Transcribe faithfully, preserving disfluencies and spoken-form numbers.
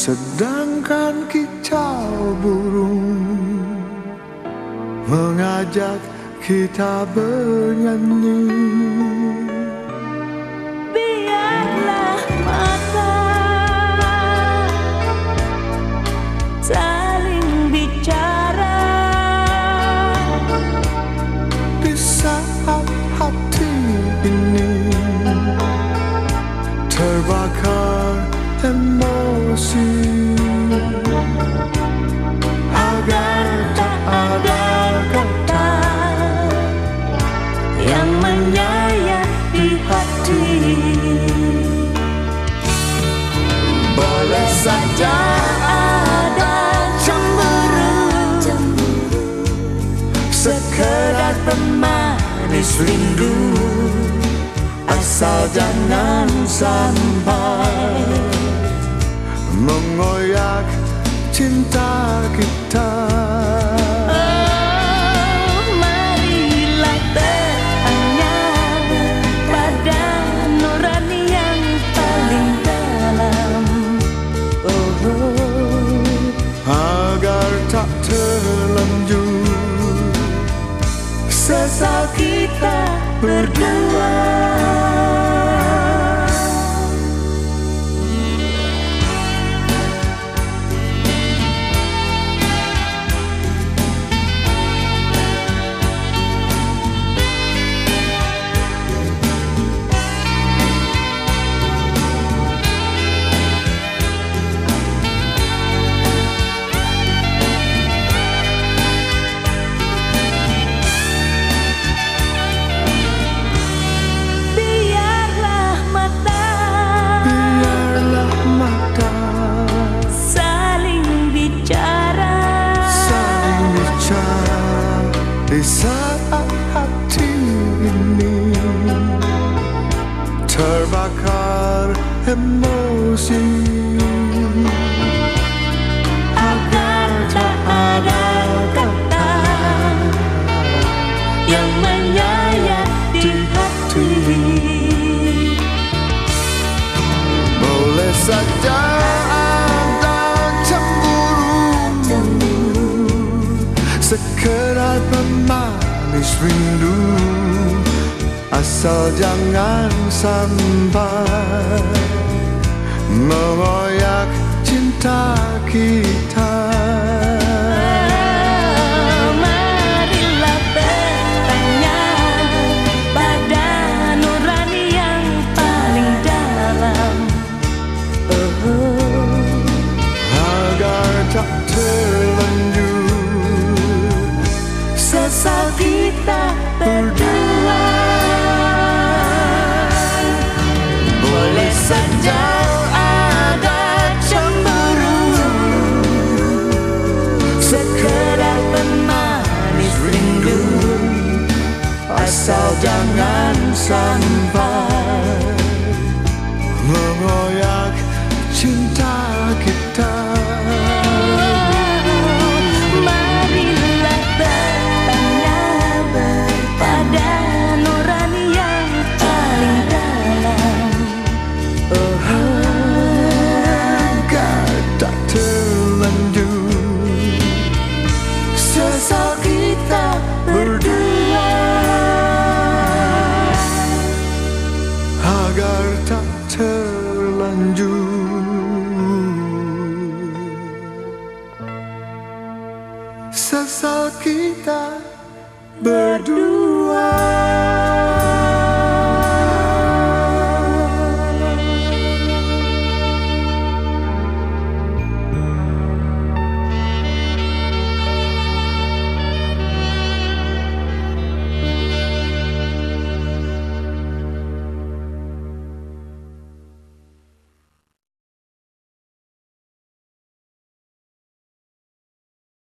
sedangkan kicau burung mengajak kita bernyanyi. Biarlah mata saling bicara di saat hati ini terbakar emosi, agar tak ada kata yang menyayat di hati. Boleh saja ada cemburu, sekedar pemanis rindu, asal jangan sampai mengoyak cinta kita. Oh, marilah tanya pada nurani yang paling dalam. Oh, oh. Agar tak terlanjur Sesal kita berdua. Di saat hati ini terbakar emosi, agar tak ada kata yang menyayat di hati. boleh saja ada cemburu, sekedar pemanis rindu, asal jangan sampai mengoyak cinta kita. Marilah bertanya pada nurani yang paling dalam. Oh, Agar tak terlanjur sesal kita berdua. Boleh saja ada cemburu, sekedar pemanis rindu, asal jangan sampai mengoyak cinta kita. Marilah bertanya pada nurani yang paling dalam. Oh, Agar tak terlanjur sesal kita berdua. agar tak terlanjur sesal kita berdua.